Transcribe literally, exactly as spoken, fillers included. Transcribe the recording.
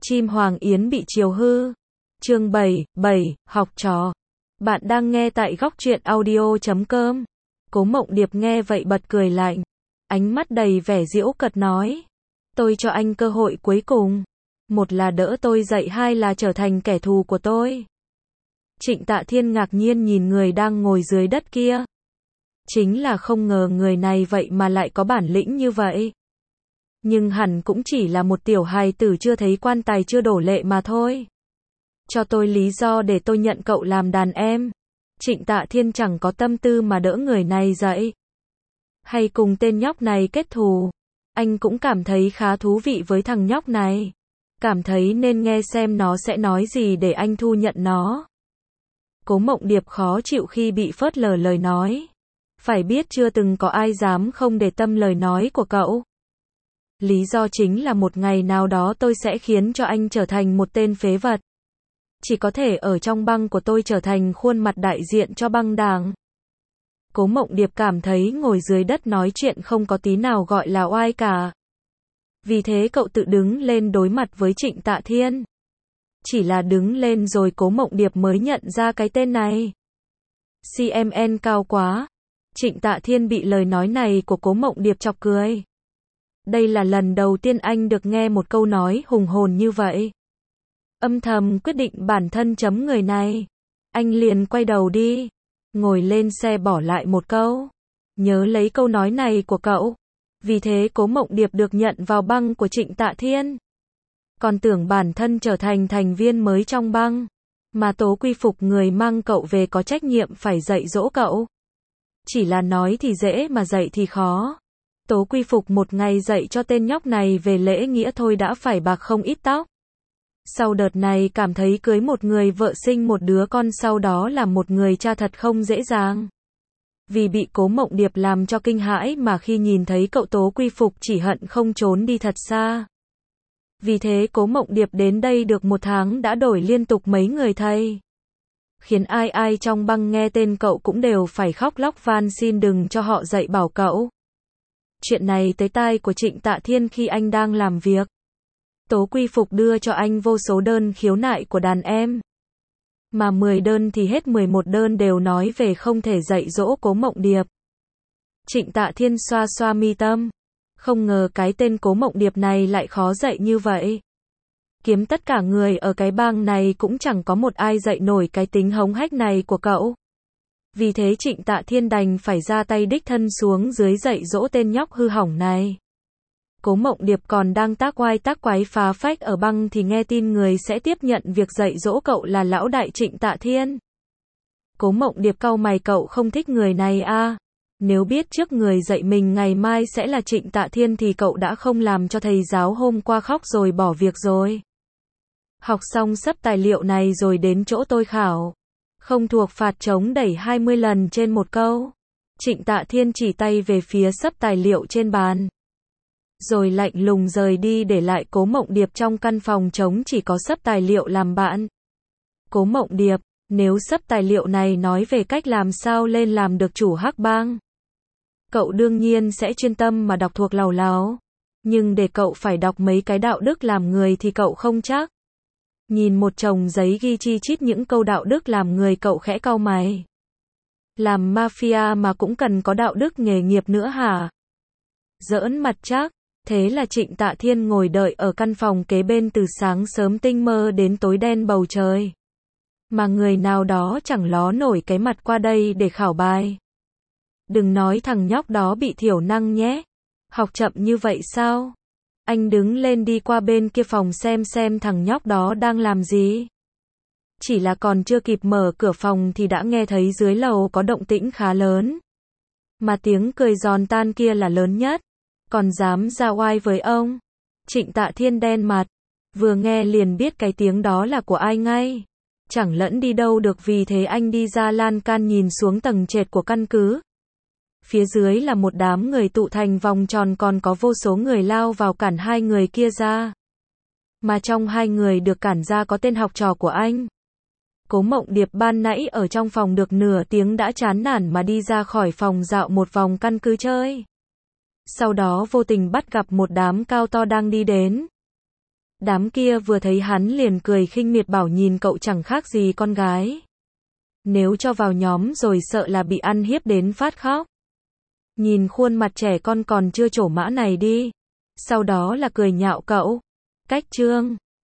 Chim Hoàng Yến bị chiều hư. Chương bảy, bảy, học trò. Bạn đang nghe tại góc truyện audio chấm com. Cố Mộng Điệp nghe vậy bật cười lạnh. Ánh mắt đầy vẻ giễu cợt nói. Tôi cho anh cơ hội cuối cùng. Một là đỡ tôi dậy, hai là trở thành kẻ thù của tôi. Trịnh Tạ Thiên ngạc nhiên nhìn người đang ngồi dưới đất kia. Chính là không ngờ người này vậy mà lại có bản lĩnh như vậy. Nhưng hẳn cũng chỉ là một tiểu hài tử chưa thấy quan tài chưa đổ lệ mà thôi. Cho tôi lý do để tôi nhận cậu làm đàn em. Trịnh Tạ Thiên chẳng có tâm tư mà đỡ người này dậy. Hay cùng tên nhóc này kết thù. Anh cũng cảm thấy khá thú vị với thằng nhóc này. Cảm thấy nên nghe xem nó sẽ nói gì để anh thu nhận nó. Cố Mộng Điệp khó chịu khi bị phớt lờ lời nói. Phải biết chưa từng có ai dám không để tâm lời nói của cậu. Lý do chính là một ngày nào đó tôi sẽ khiến cho anh trở thành một tên phế vật. Chỉ có thể ở trong băng của tôi trở thành khuôn mặt đại diện cho băng đảng. Cố Mộng Điệp cảm thấy ngồi dưới đất nói chuyện không có tí nào gọi là oai cả. Vì thế cậu tự đứng lên đối mặt với Trịnh Tạ Thiên. Chỉ là đứng lên rồi Cố Mộng Điệp mới nhận ra cái tên này. xê em en cao quá. Trịnh Tạ Thiên bị lời nói này của Cố Mộng Điệp chọc cười. Đây là lần đầu tiên anh được nghe một câu nói hùng hồn như vậy. Âm thầm quyết định bản thân chấm người này. Anh liền quay đầu đi. Ngồi lên xe bỏ lại một câu. Nhớ lấy câu nói này của cậu. Vì thế Cố Mộng Điệp được nhận vào băng của Trịnh Tạ Thiên. Còn tưởng bản thân trở thành thành viên mới trong băng. Mà Tố Quy Phục người mang cậu về có trách nhiệm phải dạy dỗ cậu. Chỉ là nói thì dễ mà dạy thì khó. Tố Quy Phục một ngày dạy cho tên nhóc này về lễ nghĩa thôi đã phải bạc không ít tóc. Sau đợt này cảm thấy cưới một người vợ sinh một đứa con sau đó là một người cha thật không dễ dàng. Vì bị Cố Mộng Điệp làm cho kinh hãi mà khi nhìn thấy cậu Tố Quy Phục chỉ hận không trốn đi thật xa. Vì thế Cố Mộng Điệp đến đây được một tháng đã đổi liên tục mấy người thầy. Khiến ai ai trong băng nghe tên cậu cũng đều phải khóc lóc van xin đừng cho họ dạy bảo cậu. Chuyện này tới tai của Trịnh Tạ Thiên khi anh đang làm việc. Tố Quy Phục đưa cho anh vô số đơn khiếu nại của đàn em. Mà mười đơn thì hết mười một đơn đều nói về không thể dạy dỗ Cố Mộng Điệp. Trịnh Tạ Thiên xoa xoa mi tâm. Không ngờ cái tên Cố Mộng Điệp này lại khó dạy như vậy. Kiếm tất cả người ở cái bang này cũng chẳng có một ai dạy nổi cái tính hống hách này của cậu. Vì thế Trịnh Tạ Thiên đành phải ra tay đích thân xuống dưới dạy dỗ tên nhóc hư hỏng này. Cố Mộng Điệp còn đang tác oai tác quái phá phách ở băng thì nghe tin người sẽ tiếp nhận việc dạy dỗ cậu là lão đại Trịnh Tạ Thiên. Cố Mộng Điệp cau mày, cậu không thích người này à? Nếu biết trước người dạy mình ngày mai sẽ là Trịnh Tạ Thiên thì cậu đã không làm cho thầy giáo hôm qua khóc rồi bỏ việc rồi. Học xong sấp tài liệu này rồi đến chỗ tôi khảo. Không thuộc phạt chống đẩy hai mươi lần trên một câu. Trịnh Tạ Thiên chỉ tay về phía sấp tài liệu trên bàn. Rồi lạnh lùng rời đi để lại Cố Mộng Điệp trong căn phòng trống chỉ có sấp tài liệu làm bạn. Cố Mộng Điệp, nếu sấp tài liệu này nói về cách làm sao lên làm được chủ hắc bang, cậu đương nhiên sẽ chuyên tâm mà đọc thuộc làu láo. Nhưng để cậu phải đọc mấy cái đạo đức làm người thì cậu không chắc. Nhìn một chồng giấy ghi chi chít những câu đạo đức làm người cậu khẽ cau mày. Làm mafia mà cũng cần có đạo đức nghề nghiệp nữa hả? Giỡn mặt chắc. Thế là Trịnh Tạ Thiên ngồi đợi ở căn phòng kế bên từ sáng sớm tinh mơ đến tối đen bầu trời. Mà người nào đó chẳng ló nổi cái mặt qua đây để khảo bài. Đừng nói thằng nhóc đó bị thiểu năng nhé. Học chậm như vậy sao? Anh đứng lên đi qua bên kia phòng xem xem thằng nhóc đó đang làm gì. Chỉ là còn chưa kịp mở cửa phòng thì đã nghe thấy dưới lầu có động tĩnh khá lớn. Mà tiếng cười giòn tan kia là lớn nhất. Còn dám ra oai với ông. Trịnh Tạ Thiên đen mặt. Vừa nghe liền biết cái tiếng đó là của ai ngay. Chẳng lẫn đi đâu được, vì thế anh đi ra lan can nhìn xuống tầng trệt của căn cứ. Phía dưới là một đám người tụ thành vòng tròn, còn có vô số người lao vào cản hai người kia ra. Mà trong hai người được cản ra có tên học trò của anh. Cố Mộng Điệp ban nãy ở trong phòng được nửa tiếng đã chán nản mà đi ra khỏi phòng dạo một vòng căn cứ chơi. Sau đó vô tình bắt gặp một đám cao to đang đi đến. Đám kia vừa thấy hắn liền cười khinh miệt bảo nhìn cậu chẳng khác gì con gái. Nếu cho vào nhóm rồi sợ là bị ăn hiếp đến phát khóc. Nhìn khuôn mặt trẻ con còn chưa trổ mã này đi. Sau đó là cười nhạo cậu. Cách Trương.